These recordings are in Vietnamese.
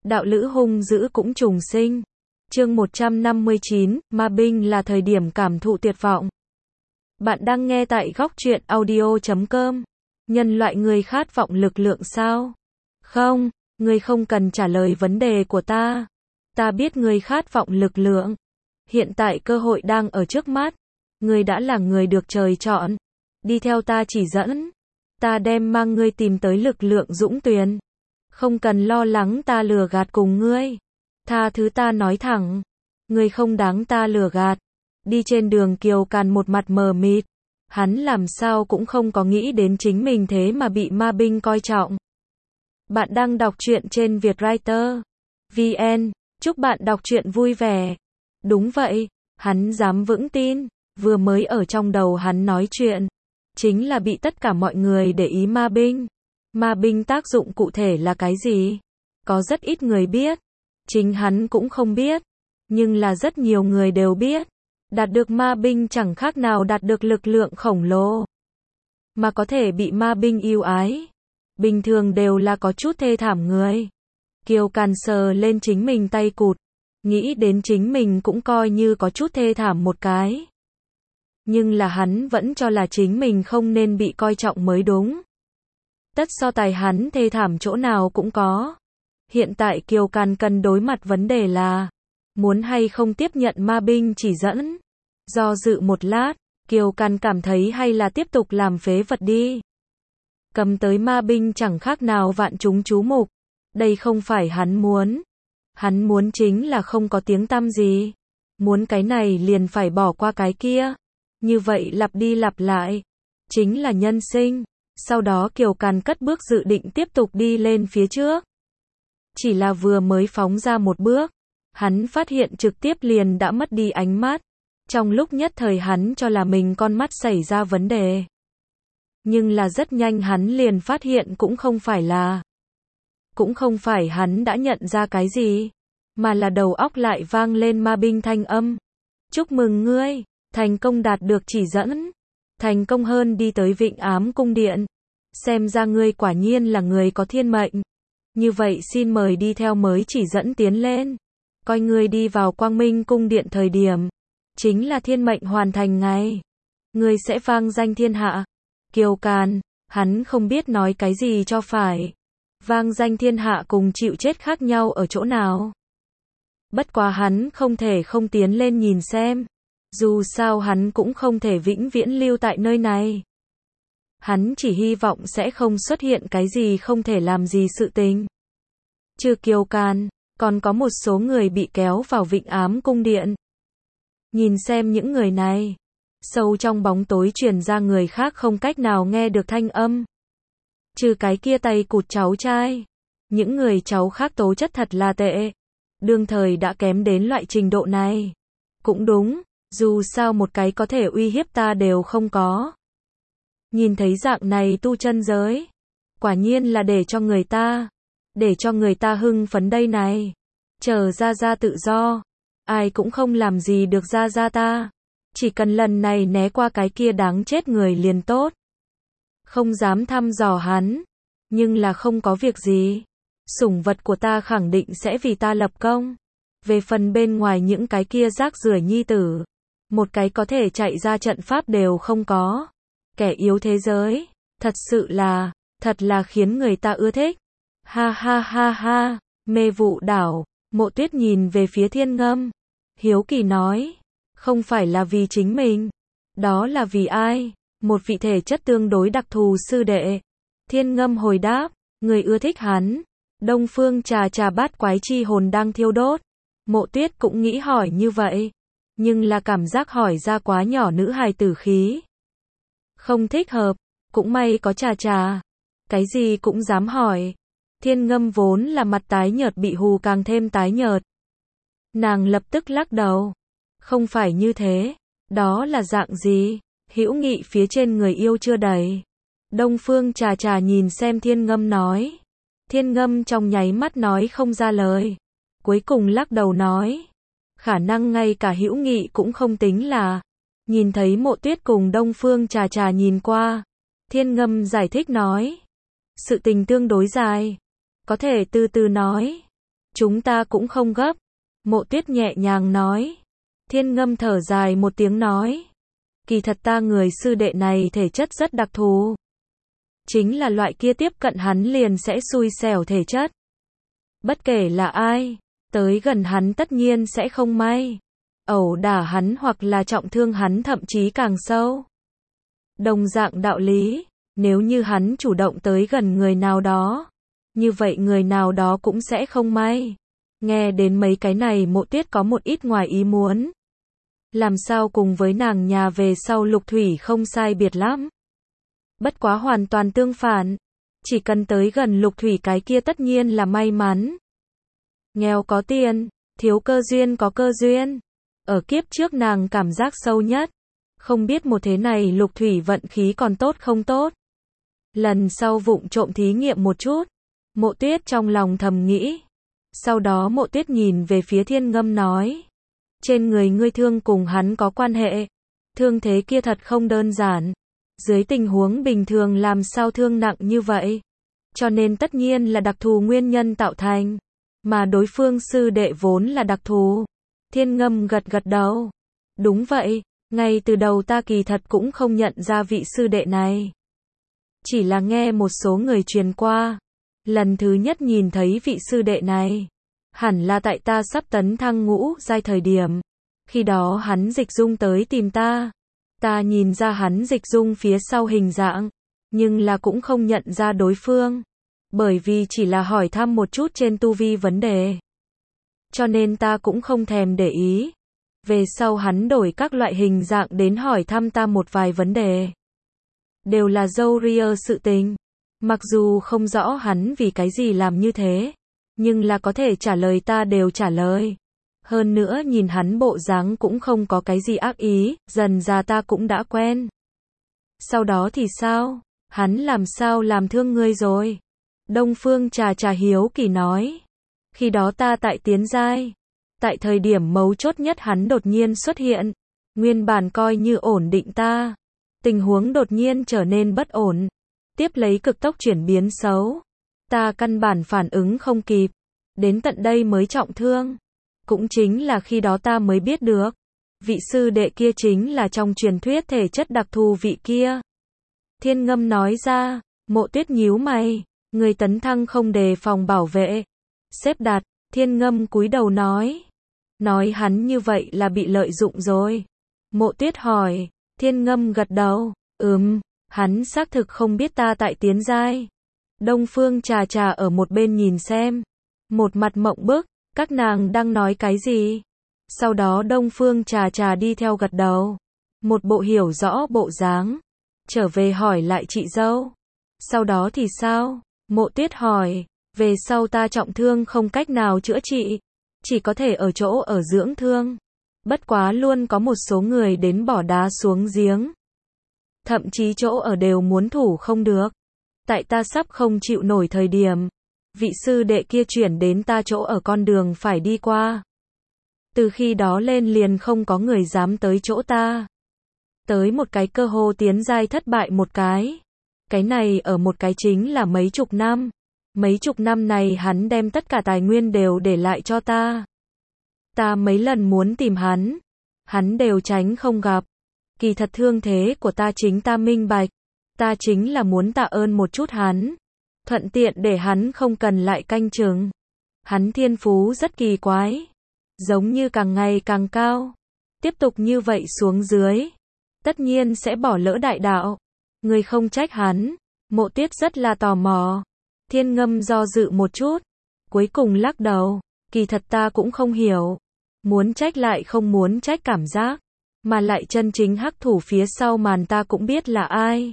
đạo lữ hung dữ cũng trùng sinh. Chương 159, Ma Binh là thời điểm cảm thụ tuyệt vọng. Bạn đang nghe tại góc truyện audio.com. Nhân loại người khát vọng lực lượng sao? Không, ngươi không cần trả lời vấn đề của ta. Ta biết ngươi khát vọng lực lượng. Hiện tại cơ hội đang ở trước mắt. Ngươi đã là người được trời chọn. Đi theo ta chỉ dẫn. Ta đem mang ngươi tìm tới lực lượng dũng tuyền. Không cần lo lắng ta lừa gạt cùng ngươi. Tha thứ ta nói thẳng. Ngươi không đáng ta lừa gạt. Đi trên đường Kiều Càn một mặt mờ mịt. Hắn làm sao cũng không có nghĩ đến chính mình thế mà bị ma binh coi trọng. Bạn đang đọc truyện trên Vietwriter VN. Chúc bạn đọc truyện vui vẻ. Đúng vậy, hắn dám vững tin. Vừa mới ở trong đầu hắn nói chuyện. Chính là bị tất cả mọi người để ý ma binh. Ma binh tác dụng cụ thể là cái gì? Có rất ít người biết. Chính hắn cũng không biết. Nhưng là rất nhiều người đều biết. Đạt được ma binh chẳng khác nào đạt được lực lượng khổng lồ. Mà có thể bị ma binh yêu ái. Bình thường đều là có chút thê thảm người. Kiều Càn sờ lên chính mình tay cụt. Nghĩ đến chính mình cũng coi như có chút thê thảm một cái. Nhưng là hắn vẫn cho là chính mình không nên bị coi trọng mới đúng. Tất so tài hắn thê thảm chỗ nào cũng có. Hiện tại Kiều Càn cần đối mặt vấn đề là muốn hay không tiếp nhận ma binh chỉ dẫn. Do dự một lát, Kiều Càn cảm thấy hay là tiếp tục làm phế vật đi. Cầm tới ma binh chẳng khác nào vạn chúng chú mục. Đây không phải hắn muốn. Hắn muốn chính là không có tiếng tăm gì. Muốn cái này liền phải bỏ qua cái kia. Như vậy lặp đi lặp lại. Chính là nhân sinh. Sau đó Kiều Càn cất bước dự định tiếp tục đi lên phía trước. Chỉ là vừa mới phóng ra một bước. Hắn phát hiện trực tiếp liền đã mất đi ánh mắt. Trong lúc nhất thời hắn cho là mình con mắt xảy ra vấn đề. Nhưng là rất nhanh hắn liền phát hiện cũng không phải hắn đã nhận ra cái gì. Mà là đầu óc lại vang lên ma binh thanh âm. Chúc mừng ngươi, thành công đạt được chỉ dẫn. Thành công hơn đi tới Vịnh Ám Cung Điện. Xem ra ngươi quả nhiên là người có thiên mệnh. Như vậy xin mời đi theo mới chỉ dẫn tiến lên. Coi ngươi đi vào Quang Minh Cung Điện thời điểm. Chính là thiên mệnh hoàn thành ngày. Ngươi sẽ vang danh thiên hạ. Kiều Càn, hắn không biết nói cái gì cho phải. Vang danh thiên hạ cùng chịu chết khác nhau ở chỗ nào. Bất quá hắn không thể không tiến lên nhìn xem. Dù sao hắn cũng không thể vĩnh viễn lưu tại nơi này. Hắn chỉ hy vọng sẽ không xuất hiện cái gì không thể làm gì sự tình. Trừ Kiều Càn, còn có một số người bị kéo vào Vịnh Ám Cung Điện. Nhìn xem những người này. Sâu trong bóng tối truyền ra người khác không cách nào nghe được thanh âm. Trừ cái kia tay cụt cháu trai. Những người cháu khác tố chất thật là tệ. Đương thời đã kém đến loại trình độ này. Cũng đúng, dù sao một cái có thể uy hiếp ta đều không có. Nhìn thấy dạng này tu chân giới. Quả nhiên là để cho người ta hưng phấn đây này. Chờ ra ra tự do. Ai cũng không làm gì được ra ra ta. Chỉ cần lần này né qua cái kia đáng chết người liền tốt. Không dám thăm dò hắn. Nhưng là không có việc gì. Sủng vật của ta khẳng định sẽ vì ta lập công. Về phần bên ngoài những cái kia rác rưởi nhi tử. Một cái có thể chạy ra trận pháp đều không có. Kẻ yếu thế giới. Thật là khiến người ta ưa thích. Ha ha ha ha. Mê vụ đảo. Mộ Tuyết nhìn về phía Thiên Ngâm. Hiếu kỳ nói. Không phải là vì chính mình. Đó là vì ai? Một vị thể chất tương đối đặc thù sư đệ. Thiên Ngâm hồi đáp. Người ưa thích hắn. Đông Phương trà bát quái chi hồn đang thiêu đốt. Mộ Tuyết cũng nghĩ hỏi như vậy. Nhưng là cảm giác hỏi ra quá nhỏ nữ hài tử khí. Không thích hợp. Cũng may có trà. Cái gì cũng dám hỏi. Thiên Ngâm vốn là mặt tái nhợt bị hù càng thêm tái nhợt. Nàng lập tức lắc đầu. Không phải như thế. Đó là dạng gì? Hữu nghị phía trên người yêu chưa đầy. Đông Phương trà nhìn xem Thiên Ngâm nói. Thiên Ngâm trong nháy mắt nói không ra lời. Cuối cùng lắc đầu nói. Khả năng ngay cả hữu nghị cũng không tính là. Nhìn thấy Mộ Tuyết cùng Đông Phương trà nhìn qua. Thiên Ngâm giải thích nói. Sự tình tương đối dài. Có thể từ từ nói. Chúng ta cũng không gấp. Mộ Tuyết nhẹ nhàng nói. Thiên Ngâm thở dài một tiếng nói. Kỳ thật ta người sư đệ này thể chất rất đặc thù. Chính là loại kia tiếp cận hắn liền sẽ xui xẻo thể chất. Bất kể là ai, tới gần hắn tất nhiên sẽ không may. Ẩu đả hắn hoặc là trọng thương hắn thậm chí càng sâu. Đồng dạng đạo lý, nếu như hắn chủ động tới gần người nào đó, như vậy người nào đó cũng sẽ không may. Nghe đến mấy cái này Mộ Tuyết có một ít ngoài ý muốn. Làm sao cùng với nàng nhà về sau Lục Thủy không sai biệt lắm. Bất quá hoàn toàn tương phản. Chỉ cần tới gần Lục Thủy cái kia tất nhiên là may mắn. Nghèo có tiền, thiếu cơ duyên có cơ duyên. Ở kiếp trước nàng cảm giác sâu nhất. Không biết một thế này Lục Thủy vận khí còn tốt không tốt. Lần sau vụng trộm thí nghiệm một chút. Mộ Tuyết trong lòng thầm nghĩ. Sau đó Mộ Tuyết nhìn về phía Thiên Ngâm nói. Trên người ngươi thương cùng hắn có quan hệ. Thương thế kia thật không đơn giản. Dưới tình huống bình thường làm sao thương nặng như vậy. Cho nên tất nhiên là đặc thù nguyên nhân tạo thành. Mà đối phương sư đệ vốn là đặc thù. Thiên Ngâm gật gật đầu. Đúng vậy, ngay từ đầu ta kỳ thật cũng không nhận ra vị sư đệ này. Chỉ là nghe một số người truyền qua. Lần thứ nhất nhìn thấy vị sư đệ này. Hẳn là tại ta sắp tấn thăng ngũ giai thời điểm. Khi đó hắn dịch dung tới tìm ta. Ta nhìn ra hắn dịch dung phía sau hình dạng. Nhưng là cũng không nhận ra đối phương. Bởi vì chỉ là hỏi thăm một chút trên tu vi vấn đề. Cho nên ta cũng không thèm để ý. Về sau hắn đổi các loại hình dạng đến hỏi thăm ta một vài vấn đề. Đều là dâu ria sự tình. Mặc dù không rõ hắn vì cái gì làm như thế. Nhưng là có thể trả lời ta đều trả lời. Hơn nữa nhìn hắn bộ dáng cũng không có cái gì ác ý, dần ra ta cũng đã quen. Sau đó thì sao? Hắn làm sao làm thương ngươi rồi? Đông Phương Trà Trà hiếu kỳ nói. Khi đó ta tại tiến giai. Tại thời điểm mấu chốt nhất hắn đột nhiên xuất hiện. Nguyên bản coi như ổn định ta. Tình huống đột nhiên trở nên bất ổn. Tiếp lấy cực tốc chuyển biến xấu. Ta căn bản phản ứng không kịp. Đến tận đây mới trọng thương. Cũng chính là khi đó ta mới biết được. Vị sư đệ kia chính là trong truyền thuyết thể chất đặc thù vị kia. Thiên Ngâm nói ra. Mộ Tuyết nhíu mày. Người tấn thăng không đề phòng bảo vệ. Xếp đặt. Thiên Ngâm cúi đầu nói. Nói hắn như vậy là bị lợi dụng rồi. Mộ Tuyết hỏi. Thiên Ngâm gật đầu. Hắn xác thực không biết ta tại tiến giai. Đông Phương Trà Trà ở một bên nhìn xem. Một mặt mộng bức. Các nàng đang nói cái gì? Sau đó Đông Phương Trà Trà đi theo gật đầu. Một bộ hiểu rõ bộ dáng. Trở về hỏi lại chị dâu. Sau đó thì sao? Mộ Tuyết hỏi. Về sau ta trọng thương không cách nào chữa trị. Chỉ có thể ở chỗ ở dưỡng thương. Bất quá luôn có một số người đến bỏ đá xuống giếng. Thậm chí chỗ ở đều muốn thủ không được. Tại ta sắp không chịu nổi thời điểm. Vị sư đệ kia chuyển đến ta chỗ ở con đường phải đi qua. Từ khi đó lên liền không có người dám tới chỗ ta. Tới một cái cơ hồ tiến giai thất bại một cái. Cái này ở một cái chính là mấy chục năm. Mấy chục năm này hắn đem tất cả tài nguyên đều để lại cho ta. Ta mấy lần muốn tìm hắn. Hắn đều tránh không gặp. Kỳ thật thương thế của ta chính ta minh bạch. Ta chính là muốn tạ ơn một chút hắn. Thuận tiện để hắn không cần lại canh chừng. Hắn thiên phú rất kỳ quái. Giống như càng ngày càng cao. Tiếp tục như vậy xuống dưới. Tất nhiên sẽ bỏ lỡ đại đạo. Người không trách hắn. Mộ Tuyết rất là tò mò. Thiên Ngâm do dự một chút. Cuối cùng lắc đầu. Kỳ thật ta cũng không hiểu. Muốn trách lại không muốn trách cảm giác. Mà lại chân chính hắc thủ phía sau màn ta cũng biết là ai.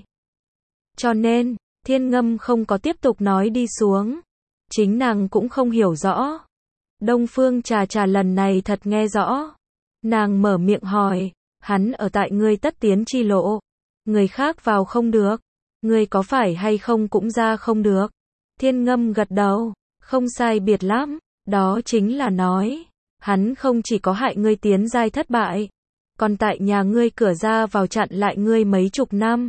Cho nên, Thiên Ngâm không có tiếp tục nói đi xuống. Chính nàng cũng không hiểu rõ. Đông Phương Trà Trà lần này thật nghe rõ. Nàng mở miệng hỏi. Hắn ở tại ngươi tất tiến chi lộ. Người khác vào không được. Ngươi có phải hay không cũng ra không được. Thiên Ngâm gật đầu. Không sai biệt lắm. Đó chính là nói. Hắn không chỉ có hại ngươi tiến giai thất bại. Còn tại nhà ngươi cửa ra vào chặn lại ngươi mấy chục năm.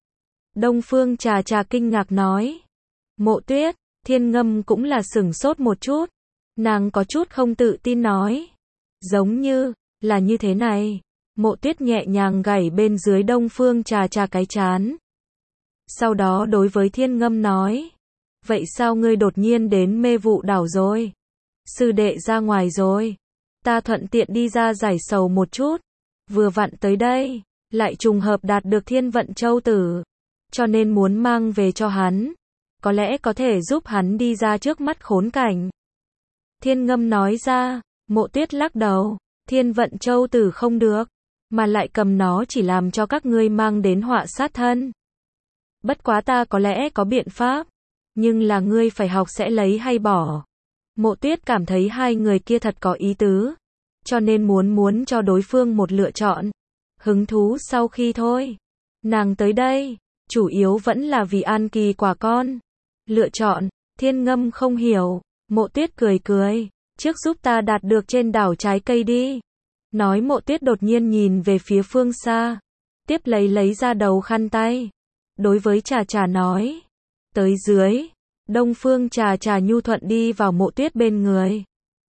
Đông Phương Trà Trà kinh ngạc nói. Mộ Tuyết, Thiên Ngâm cũng là sửng sốt một chút. Nàng có chút không tự tin nói. Giống như, là như thế này. Mộ Tuyết nhẹ nhàng gảy bên dưới Đông Phương Trà Trà cái trán. Sau đó đối với Thiên Ngâm nói. Vậy sao ngươi đột nhiên đến Mê Vụ đảo rồi? Sư đệ ra ngoài rồi. Ta thuận tiện đi ra giải sầu một chút. Vừa vặn tới đây, lại trùng hợp đạt được Thiên Vận Châu Tử. Cho nên muốn mang về cho hắn. Có lẽ có thể giúp hắn đi ra trước mắt khốn cảnh. Thiên Ngâm nói ra. Mộ Tuyết lắc đầu. Thiên Vận Châu Tử không được. Mà lại cầm nó chỉ làm cho các ngươi mang đến họa sát thân. Bất quá ta có lẽ có biện pháp. Nhưng là ngươi phải học sẽ lấy hay bỏ. Mộ Tuyết cảm thấy hai người kia thật có ý tứ. Cho nên muốn cho đối phương một lựa chọn. Hứng thú sau khi thôi. Nàng tới đây, chủ yếu vẫn là vì An Kỳ quả con. Lựa chọn, Thiên Ngâm không hiểu. Mộ Tuyết cười cười. Trước giúp ta đạt được trên đảo trái cây đi. Nói Mộ Tuyết đột nhiên nhìn về phía phương xa. Tiếp lấy ra đầu khăn tay. Đối với Trà Trà nói. Tới dưới. Đông Phương Trà Trà nhu thuận đi vào Mộ Tuyết bên người.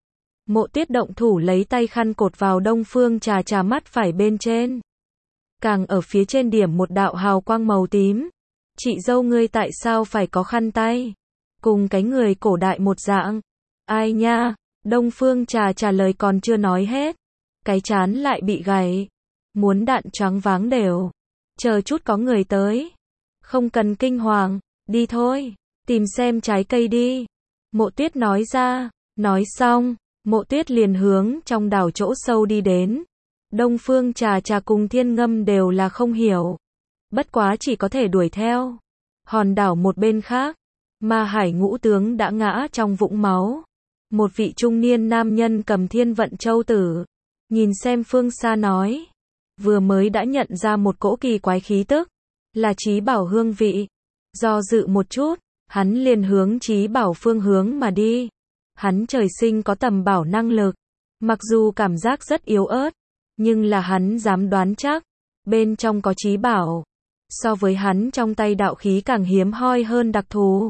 Mộ Tuyết động thủ lấy tay khăn cột vào Đông Phương Trà Trà mắt phải bên trên. Càng ở phía trên điểm một đạo hào quang màu tím. Chị dâu ngươi tại sao phải có khăn tay? Cùng cái người cổ đại một dạng. Ai nha? Đông Phương Trà Trà lời còn chưa nói hết. Cái chán lại bị gãy. Muốn đạn choáng váng đều. Chờ chút có người tới. Không cần kinh hoàng. Đi thôi. Tìm xem trái cây đi. Mộ Tuyết nói ra. Nói xong. Mộ Tuyết liền hướng trong đảo chỗ sâu đi đến. Đông Phương Trà Trà cùng Thiên Ngâm đều là không hiểu. Bất quá chỉ có thể đuổi theo. Hòn đảo một bên khác. Ma Hải Ngũ Tướng đã ngã trong vũng máu. Một vị trung niên nam nhân cầm Thiên Vận Châu Tử. Nhìn xem phương xa nói. Vừa mới đã nhận ra một cỗ kỳ quái khí tức. Là Chí Bảo hương vị. Do dự một chút. Hắn liền hướng Chí Bảo phương hướng mà đi. Hắn trời sinh có tầm bảo năng lực. Mặc dù cảm giác rất yếu ớt. Nhưng là hắn dám đoán chắc. Bên trong có Chí Bảo. So với hắn trong tay đạo khí càng hiếm hoi hơn đặc thù.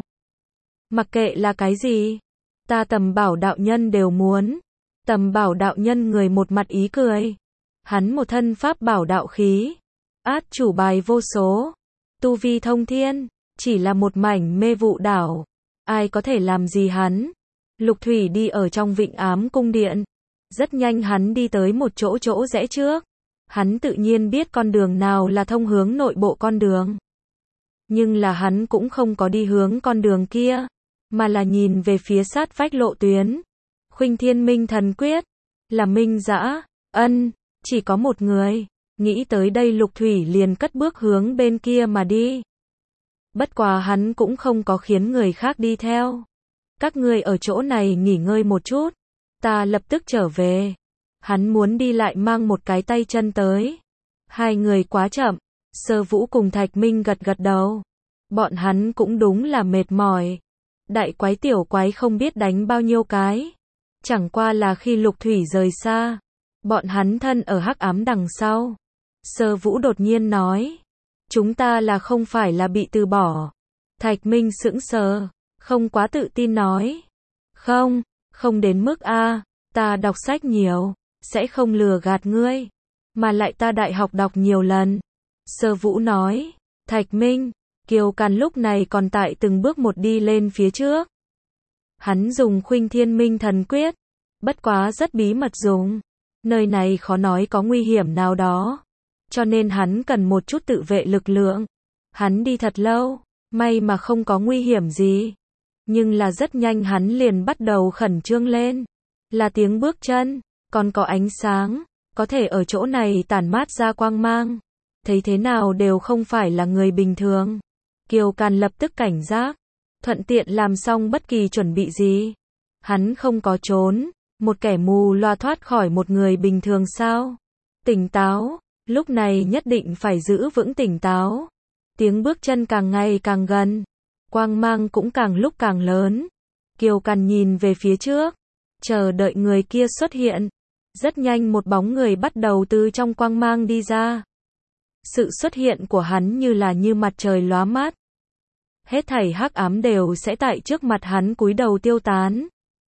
Mặc kệ là cái gì. Ta tầm bảo đạo nhân đều muốn. Tầm bảo đạo nhân người một mặt ý cười. Hắn một thân pháp bảo đạo khí. Át chủ bài vô số. Tu vi thông thiên. Chỉ là một mảnh Mê Vụ đảo. Ai có thể làm gì hắn. Lục Thủy đi ở trong Vịnh Ám Cung Điện. Rất nhanh hắn đi tới một chỗ rẽ trước. Hắn tự nhiên biết con đường nào là thông hướng nội bộ con đường. Nhưng là hắn cũng không có đi hướng con đường kia. Mà là nhìn về phía sát vách lộ tuyến. Khuynh Thiên Minh Thần Quyết. Là Minh Dã. Ân. Chỉ có một người. Nghĩ tới đây Lục Thủy liền cất bước hướng bên kia mà đi. Bất quá hắn cũng không có khiến người khác đi theo. Các ngươi ở chỗ này nghỉ ngơi một chút. Ta lập tức trở về. Hắn muốn đi lại mang một cái tay chân tới. Hai người quá chậm. Sơ Vũ cùng Thạch Minh gật đầu. Bọn hắn cũng đúng là mệt mỏi. Đại quái tiểu quái không biết đánh bao nhiêu cái. Chẳng qua là khi Lục Thủy rời xa. Bọn hắn thân ở hắc ám đằng sau. Sơ Vũ đột nhiên nói. Chúng ta là không phải là bị từ bỏ. Thạch Minh sững sờ. Không quá tự tin nói. Không đến mức a. Ta đọc sách nhiều. Sẽ không lừa gạt ngươi. Mà lại ta đại học đọc nhiều lần. Sơ Vũ nói. Thạch Minh. Kiều Càn lúc này còn tại từng bước một đi lên phía trước. Hắn dùng Khuynh Thiên Minh Thần Quyết. Bất quá rất bí mật dùng. Nơi này khó nói có nguy hiểm nào đó. Cho nên hắn cần một chút tự vệ lực lượng. Hắn đi thật lâu. May mà không có nguy hiểm gì. Nhưng là rất nhanh hắn liền bắt đầu khẩn trương lên. Là tiếng bước chân. Còn có ánh sáng. Có thể ở chỗ này tản mát ra quang mang. Thấy thế nào đều không phải là người bình thường. Kiều Càn lập tức cảnh giác. Thuận tiện làm xong bất kỳ chuẩn bị gì. Hắn không có trốn. Một kẻ mù loa thoát khỏi một người bình thường sao? Tỉnh táo. Lúc này nhất định phải giữ vững tỉnh táo. Tiếng bước chân càng ngày càng gần. Quang mang cũng càng lúc càng lớn. Kiều Càn nhìn về phía trước. Chờ đợi người kia xuất hiện. Rất nhanh một bóng người bắt đầu từ trong quang mang đi ra. Sự xuất hiện của hắn như mặt trời lóa mắt. Hết thảy hắc ám đều sẽ tại trước mặt hắn cúi đầu tiêu tán.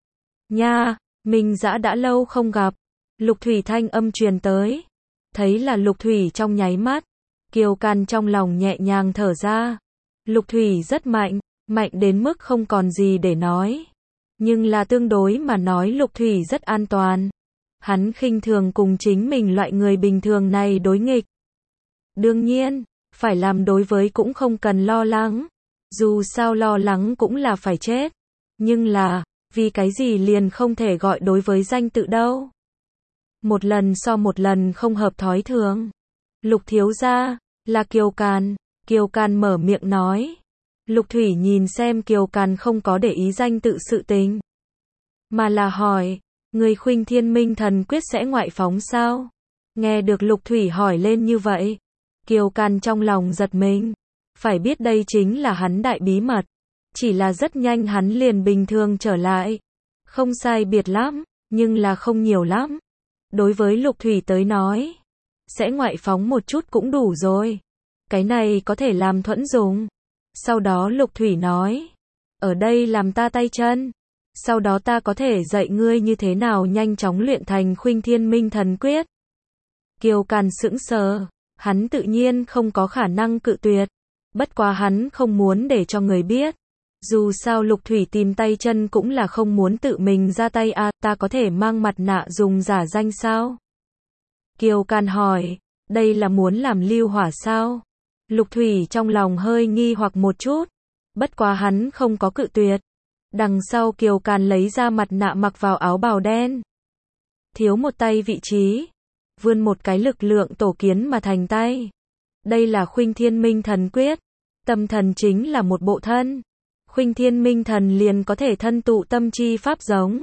Nha, Minh Dã đã lâu không gặp. Lục Thủy thanh âm truyền tới. Thấy là Lục Thủy trong nháy mắt. Kiều Can trong lòng nhẹ nhàng thở ra. Lục Thủy rất mạnh, mạnh đến mức không còn gì để nói. Nhưng là tương đối mà nói Lục Thủy rất an toàn. Hắn khinh thường cùng chính mình loại người bình thường này đối nghịch. Đương nhiên, phải làm đối với cũng không cần lo lắng. Dù sao lo lắng cũng là phải chết. Nhưng là, vì cái gì liền không thể gọi đối với danh tự đâu. Một lần so một lần không hợp thói thường. Lục thiếu gia, là Kiều Can. Kiều Can mở miệng nói. Lục Thủy nhìn xem Kiều Can không có để ý danh tự sự tình. Mà là hỏi, người Khuynh Thiên Minh Thần Quyết sẽ ngoại phóng sao? Nghe được Lục Thủy hỏi lên như vậy. Kiều Can trong lòng giật mình. Phải biết đây chính là hắn đại bí mật. Chỉ là rất nhanh hắn liền bình thường trở lại. Không sai biệt lắm, nhưng là không nhiều lắm. Đối với Lục Thủy tới nói, sẽ ngoại phóng một chút cũng đủ rồi. Cái này có thể làm thuẫn dùng. Sau đó Lục Thủy nói, ở đây làm ta tay chân. Sau đó ta có thể dạy ngươi như thế nào nhanh chóng luyện thành Khuynh Thiên Minh Thần Quyết. Kiều Can sững sờ, hắn tự nhiên không có khả năng cự tuyệt. Bất quá hắn không muốn để cho người biết. Dù sao Lục Thủy tìm tay chân cũng là không muốn tự mình ra tay à, ta có thể mang mặt nạ dùng giả danh sao? Kiều Can hỏi, đây là muốn làm lưu hỏa sao? Lục Thủy trong lòng hơi nghi hoặc một chút. Bất quá hắn không có cự tuyệt. Đằng sau Kiều Can lấy ra mặt nạ mặc vào áo bào đen. Thiếu một tay vị trí. Vươn một cái lực lượng tổ kiến mà thành tay. Đây là Khuynh Thiên Minh Thần Quyết. Tâm thần chính là một bộ thân. Khuynh Thiên Minh Thần liền có thể thân tụ tâm chi pháp giống.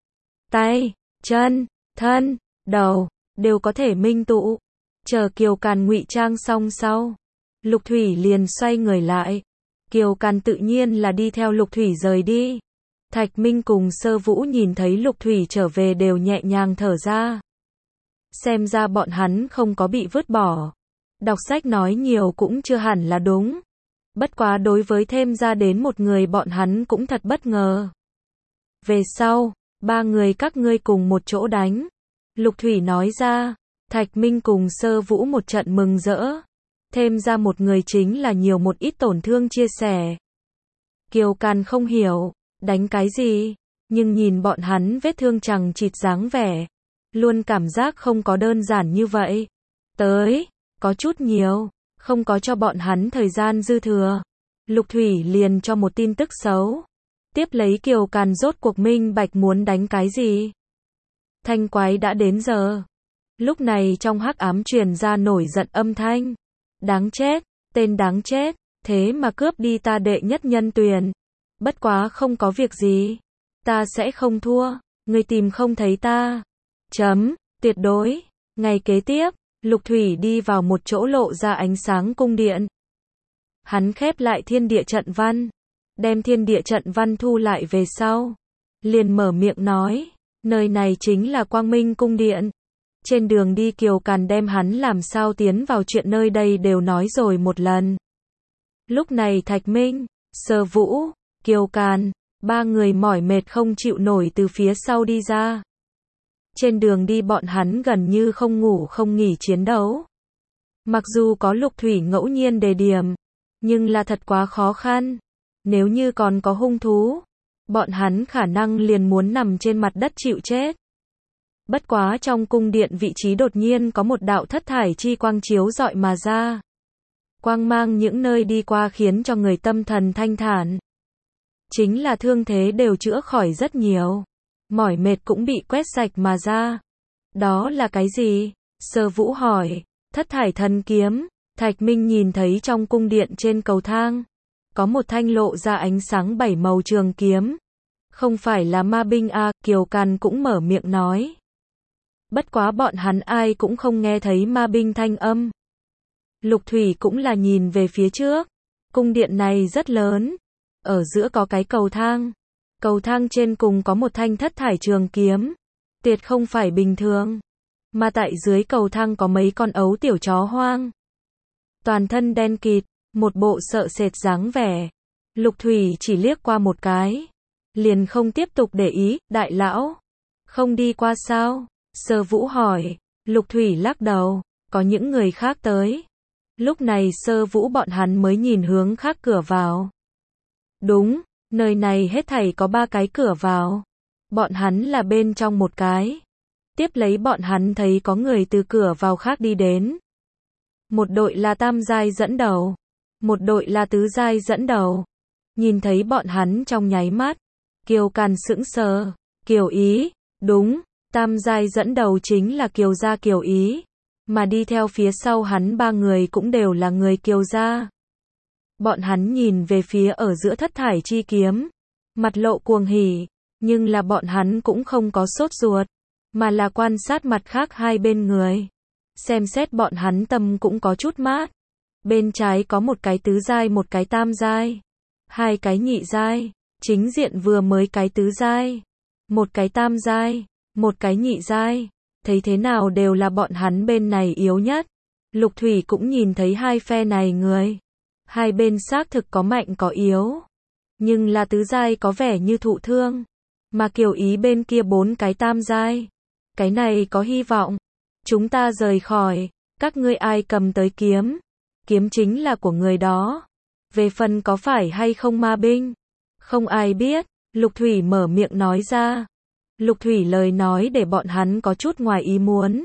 Tay, chân, thân, đầu, đều có thể minh tụ. Chờ Kiều Can ngụy trang xong sau. Lục Thủy liền xoay người lại. Kiều Can tự nhiên là đi theo Lục Thủy rời đi. Thạch Minh cùng Sơ Vũ nhìn thấy Lục Thủy trở về đều nhẹ nhàng thở ra. Xem ra bọn hắn không có bị vứt bỏ. Đọc sách nói nhiều cũng chưa hẳn là đúng. Bất quá đối với thêm ra đến một người bọn hắn cũng thật bất ngờ. Về sau, ba người các ngươi cùng một chỗ đánh. Lục Thủy nói ra. Thạch Minh cùng Sơ Vũ một trận mừng rỡ. Thêm ra một người chính là nhiều một ít tổn thương chia sẻ. Kiều Can không hiểu, đánh cái gì, nhưng nhìn bọn hắn vết thương chằng chịt dáng vẻ. Luôn cảm giác không có đơn giản như vậy. Tới, có chút nhiều, không có cho bọn hắn thời gian dư thừa. Lục Thủy liền cho một tin tức xấu. Tiếp lấy Kiều Can rốt cuộc minh bạch muốn đánh cái gì. Thanh quái đã đến giờ. Lúc này trong hắc ám truyền ra nổi giận âm thanh. Đáng chết, tên đáng chết, thế mà cướp đi ta đệ nhất nhân tuyển. Bất quá không có việc gì. Ta sẽ không thua, ngươi tìm không thấy ta. Tuyệt đối. Ngày kế tiếp, Lục Thủy đi vào một chỗ lộ ra ánh sáng cung điện. Hắn khép lại thiên địa trận văn. Đem thiên địa trận văn thu lại về sau. Liền mở miệng nói, nơi này chính là Quang Minh cung điện. Trên đường đi Kiều Can đem hắn làm sao tiến vào chuyện nơi đây đều nói rồi một lần. Lúc này Thạch Minh, Sơ Vũ, Kiều Can, ba người mỏi mệt không chịu nổi từ phía sau đi ra. Trên đường đi bọn hắn gần như không ngủ không nghỉ chiến đấu. Mặc dù có Lục Thủy ngẫu nhiên đề điểm, nhưng là thật quá khó khăn. Nếu như còn có hung thú, bọn hắn khả năng liền muốn nằm trên mặt đất chịu chết. Bất quá trong cung điện vị trí đột nhiên có một đạo thất thải chi quang chiếu rọi mà ra. Quang mang những nơi đi qua khiến cho người tâm thần thanh thản. Chính là thương thế đều chữa khỏi rất nhiều. Mỏi mệt cũng bị quét sạch mà ra. Đó là cái gì? Sơ Vũ hỏi. Thất thải thần kiếm. Thạch Minh nhìn thấy trong cung điện trên cầu thang. Có một thanh lộ ra ánh sáng 7 màu trường kiếm. Không phải là ma binh à, Kiều Can cũng mở miệng nói. Bất quá bọn hắn ai cũng không nghe thấy ma binh thanh âm. Lục Thủy cũng là nhìn về phía trước. Cung điện này rất lớn. Ở giữa có cái cầu thang. Cầu thang trên cùng có một thanh thất thải trường kiếm. Tuyệt không phải bình thường. Mà tại dưới cầu thang có mấy con ấu tiểu chó hoang. Toàn thân đen kịt, một bộ sợ sệt dáng vẻ. Lục Thủy chỉ liếc qua một cái. liền không tiếp tục để ý, đại lão. Không đi qua sao? Sơ Vũ hỏi. Lục Thủy lắc đầu, có những người khác tới. Lúc này Sơ Vũ bọn hắn mới nhìn hướng khác cửa vào. Đúng, nơi này hết thảy có 3 cái cửa vào. Bọn hắn là bên trong một cái. Tiếp lấy bọn hắn thấy có người từ cửa vào khác đi đến. Một đội là tam giai dẫn đầu, một đội là tứ giai dẫn đầu. Nhìn thấy bọn hắn trong nháy mắt, Kiều Càn sững sờ, Kiều Ý, đúng, tam giai dẫn đầu chính là Kiều gia Kiều Ý, mà đi theo phía sau hắn 3 người cũng đều là người Kiều gia. Bọn hắn nhìn về phía ở giữa thất thải chi kiếm, mặt lộ cuồng hỉ, nhưng là bọn hắn cũng không có sốt ruột, mà là quan sát mặt khác hai bên người. Xem xét bọn hắn tâm cũng có chút mát. Bên trái có một cái tứ giai một cái tam giai, 2 cái nhị giai, chính diện vừa mới cái tứ giai, một cái tam giai, một cái nhị giai, thấy thế nào đều là bọn hắn bên này yếu nhất. Lục Thủy cũng nhìn thấy hai phe này người, hai bên xác thực có mạnh có yếu, nhưng là tứ giai có vẻ như thụ thương, mà Kiều Ý bên kia 4 cái tam giai, cái này có hy vọng. Chúng ta rời khỏi, các ngươi ai cầm tới kiếm? Kiếm chính là của người đó. Về phần có phải hay không ma binh, không ai biết. Lục Thủy mở miệng nói ra. Lục Thủy lời nói để bọn hắn có chút ngoài ý muốn,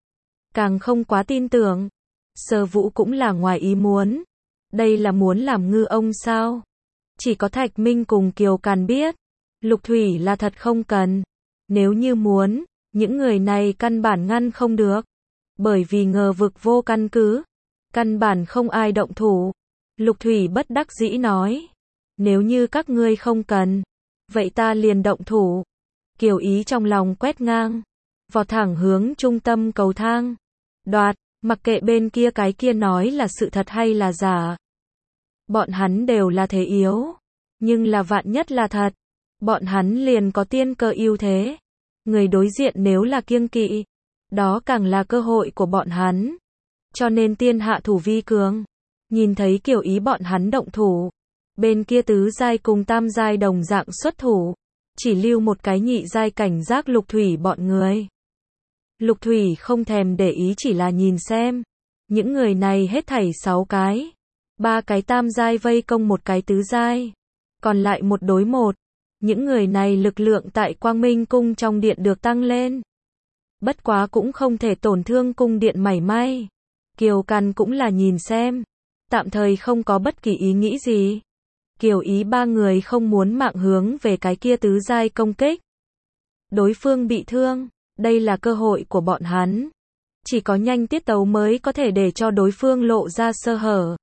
càng không quá tin tưởng. Sơ Vũ cũng là ngoài ý muốn. Đây là muốn làm ngư ông sao? Chỉ có Thạch Minh cùng Kiều Càn biết. Lục Thủy là thật không cần. Nếu như muốn, những người này căn bản ngăn không được. Bởi vì ngờ vực vô căn cứ, căn bản không ai động thủ. Lục Thủy bất đắc dĩ nói. Nếu như các ngươi không cần, vậy ta liền động thủ. Kiều Ý trong lòng quét ngang, vọt thẳng hướng trung tâm cầu thang. Đoạt, mặc kệ bên kia cái kia nói là sự thật hay là giả. Bọn hắn đều là thế yếu, nhưng là vạn nhất là thật, bọn hắn liền có tiên cơ ưu thế. Người đối diện nếu là kiêng kỵ, đó càng là cơ hội của bọn hắn. Cho nên tiên hạ thủ vi cường. Nhìn thấy Kiều Ý bọn hắn động thủ, bên kia tứ giai cùng tam giai đồng dạng xuất thủ, chỉ lưu một cái nhị giai cảnh giác Lục Thủy bọn người. Lục Thủy không thèm để ý, chỉ là nhìn xem. Những người này hết thảy 6 cái. 3 cái tam giai vây công một cái tứ giai. Còn lại 1 đối 1. Những người này lực lượng tại Quang Minh cung trong điện được tăng lên. Bất quá cũng không thể tổn thương cung điện mảy may. Kiều Càn cũng là nhìn xem. Tạm thời không có bất kỳ ý nghĩ gì. Kiều Ý 3 người không muốn mạng hướng về cái kia tứ giai công kích. Đối phương bị thương, đây là cơ hội của bọn hắn. Chỉ có nhanh tiết tấu mới có thể để cho đối phương lộ ra sơ hở.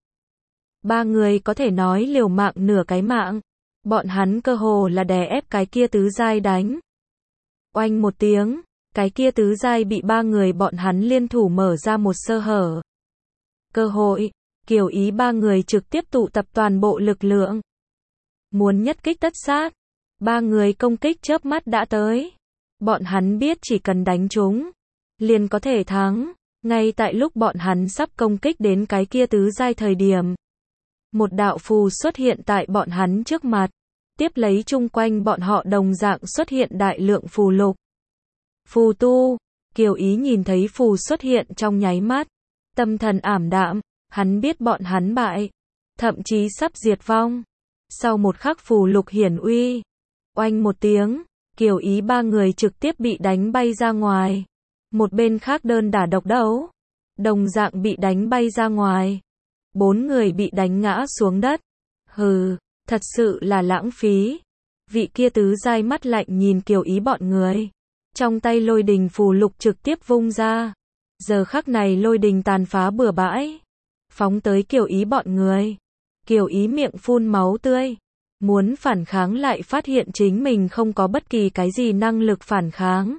3 người có thể nói liều mạng nửa cái mạng. Bọn hắn cơ hồ là đè ép cái kia tứ giai đánh. Oanh một tiếng, cái kia tứ giai bị 3 người bọn hắn liên thủ mở ra một sơ hở. Cơ hội, Kiều Ý 3 người trực tiếp tụ tập toàn bộ lực lượng. Muốn nhất kích tất sát. 3 người công kích chớp mắt đã tới. Bọn hắn biết chỉ cần đánh chúng, liền có thể thắng. Ngay tại lúc bọn hắn sắp công kích đến cái kia tứ giai thời điểm, một đạo phù xuất hiện tại bọn hắn trước mặt. Tiếp lấy chung quanh bọn họ đồng dạng xuất hiện đại lượng phù lục. Phù tu, Kiều Ý nhìn thấy phù xuất hiện trong nháy mắt. Tâm thần ảm đạm, hắn biết bọn hắn bại. Thậm chí sắp diệt vong. Sau một khắc phù lục hiển uy. Oanh một tiếng, Kiều Ý 3 người trực tiếp bị đánh bay ra ngoài. Một bên khác đơn đả độc đấu, đồng dạng bị đánh bay ra ngoài. 4 người bị đánh ngã xuống đất. Hừ, thật sự là lãng phí. Vị kia tứ giai mắt lạnh nhìn Kiều Ý bọn người. Trong tay lôi đình phù lục trực tiếp vung ra. Giờ khắc này lôi đình tàn phá bừa bãi, phóng tới Kiều Ý bọn người. Kiều Ý miệng phun máu tươi, muốn phản kháng lại phát hiện chính mình không có bất kỳ cái gì năng lực phản kháng.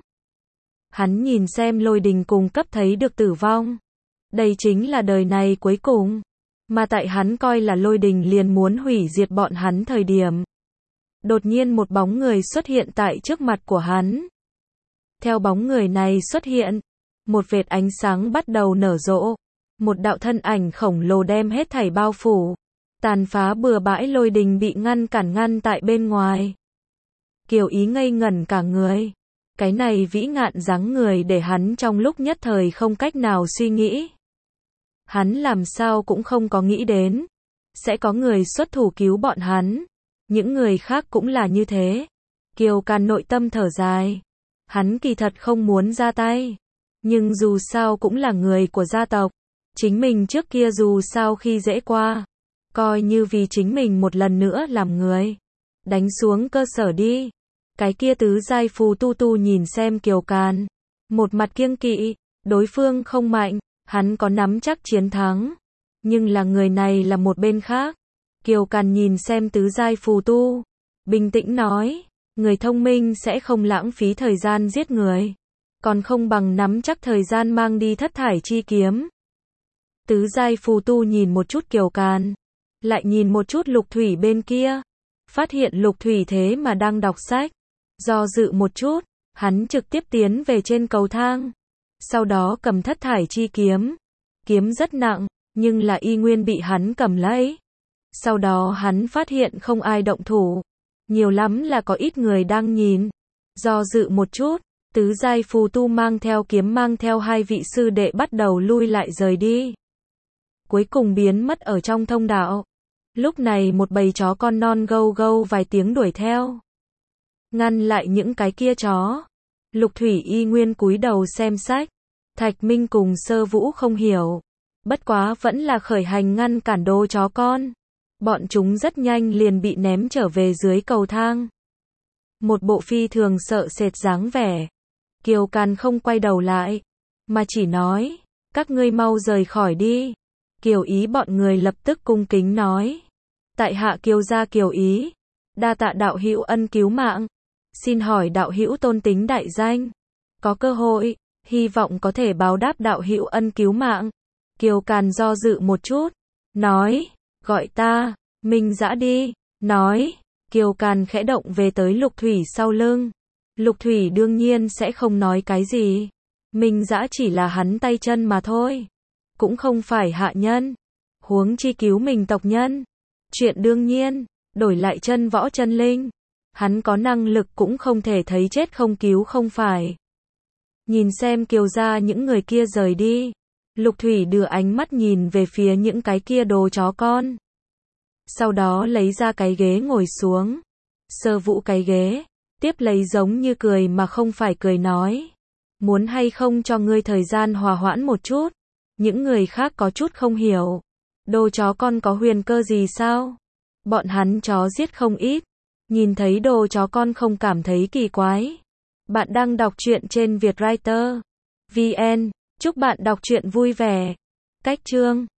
Hắn nhìn xem lôi đình cung cấp thấy được tử vong. Đây chính là đời này cuối cùng. Mà tại hắn coi là lôi đình liền muốn hủy diệt bọn hắn thời điểm. Đột nhiên một bóng người xuất hiện tại trước mặt của hắn. Theo bóng người này xuất hiện, một vệt ánh sáng bắt đầu nở rộ. Một đạo thân ảnh khổng lồ đem hết thảy bao phủ. Tàn phá bừa bãi lôi đình bị ngăn tại bên ngoài. Kiều Ý ngây ngẩn cả người. Cái này vĩ ngạn dáng người để hắn trong lúc nhất thời không cách nào suy nghĩ. Hắn làm sao cũng không có nghĩ đến sẽ có người xuất thủ cứu bọn hắn. Những người khác cũng là như thế. Kiều Càn nội tâm thở dài. Hắn kỳ thật không muốn ra tay. Nhưng dù sao cũng là người của gia tộc. Chính mình trước kia dù sao khi dễ qua. Coi như vì chính mình một lần nữa làm người. Đánh xuống cơ sở đi. Cái kia tứ giai phù tu nhìn xem Kiều Càn. Một mặt kiêng kỵ. Đối phương không mạnh. Hắn có nắm chắc chiến thắng. Nhưng là người này là một bên khác. Kiều Càn nhìn xem tứ giai phù tu. Bình tĩnh nói. Người thông minh sẽ không lãng phí thời gian giết người. Còn không bằng nắm chắc thời gian mang đi thất thải chi kiếm. Tứ giai phù tu nhìn một chút Kiều Càn. Lại nhìn một chút Lục Thủy bên kia. Phát hiện Lục Thủy thế mà đang đọc sách. Do dự một chút. Hắn trực tiếp tiến về trên cầu thang. Sau đó cầm thất thải chi kiếm. Kiếm rất nặng. Nhưng là y nguyên bị hắn cầm lấy. Sau đó hắn phát hiện không ai động thủ. Nhiều lắm là có ít người đang nhìn. Do dự một chút. Tứ giai phù tu mang theo kiếm mang theo hai vị sư đệ bắt đầu lui lại rời đi. Cuối cùng biến mất ở trong thông đạo. Lúc này một bầy chó con non gâu gâu vài tiếng đuổi theo. Ngăn lại những cái kia chó. Lục Thủy y nguyên cúi đầu xem sách. Thạch Minh cùng Sơ Vũ không hiểu. Bất quá vẫn là khởi hành ngăn cản đô chó con. Bọn chúng rất nhanh liền bị ném trở về dưới cầu thang. Một bộ phi thường sợ sệt dáng vẻ. Kiều Càn không quay đầu lại. Mà chỉ nói. Các ngươi mau rời khỏi đi. Kiều Ý bọn người lập tức cung kính nói. Tại hạ Kiều gia Kiều Ý. Đa tạ đạo hữu ân cứu mạng. Xin hỏi đạo hữu tôn tính đại danh. Có cơ hội. Hy vọng có thể báo đáp đạo hữu ân cứu mạng. Kiều Càn do dự một chút. Nói. Gọi ta. Minh Dã đi. Nói. Kiều Càn khẽ động về tới Lục Thủy sau lưng. Lục Thủy đương nhiên sẽ không nói cái gì. Minh Dã chỉ là hắn tay chân mà thôi. Cũng không phải hạ nhân. Huống chi cứu mình tộc nhân. Chuyện đương nhiên. Đổi lại chân võ chân linh. Hắn có năng lực cũng không thể thấy chết không cứu không phải. Nhìn xem Kiều gia những người kia rời đi. Lục Thủy đưa ánh mắt nhìn về phía những cái kia đồ chó con. Sau đó lấy ra cái ghế ngồi xuống. Sơ Vũ cái ghế. Tiếp lấy giống như cười mà không phải cười nói. Muốn hay không cho ngươi thời gian hòa hoãn một chút. Những người khác có chút không hiểu. Đồ chó con có huyền cơ gì sao? Bọn hắn chó giết không ít. Nhìn thấy đồ chó con không cảm thấy kỳ quái. Bạn đang đọc truyện trên Vietwriter.vn. Chúc bạn đọc truyện vui vẻ. Cách chương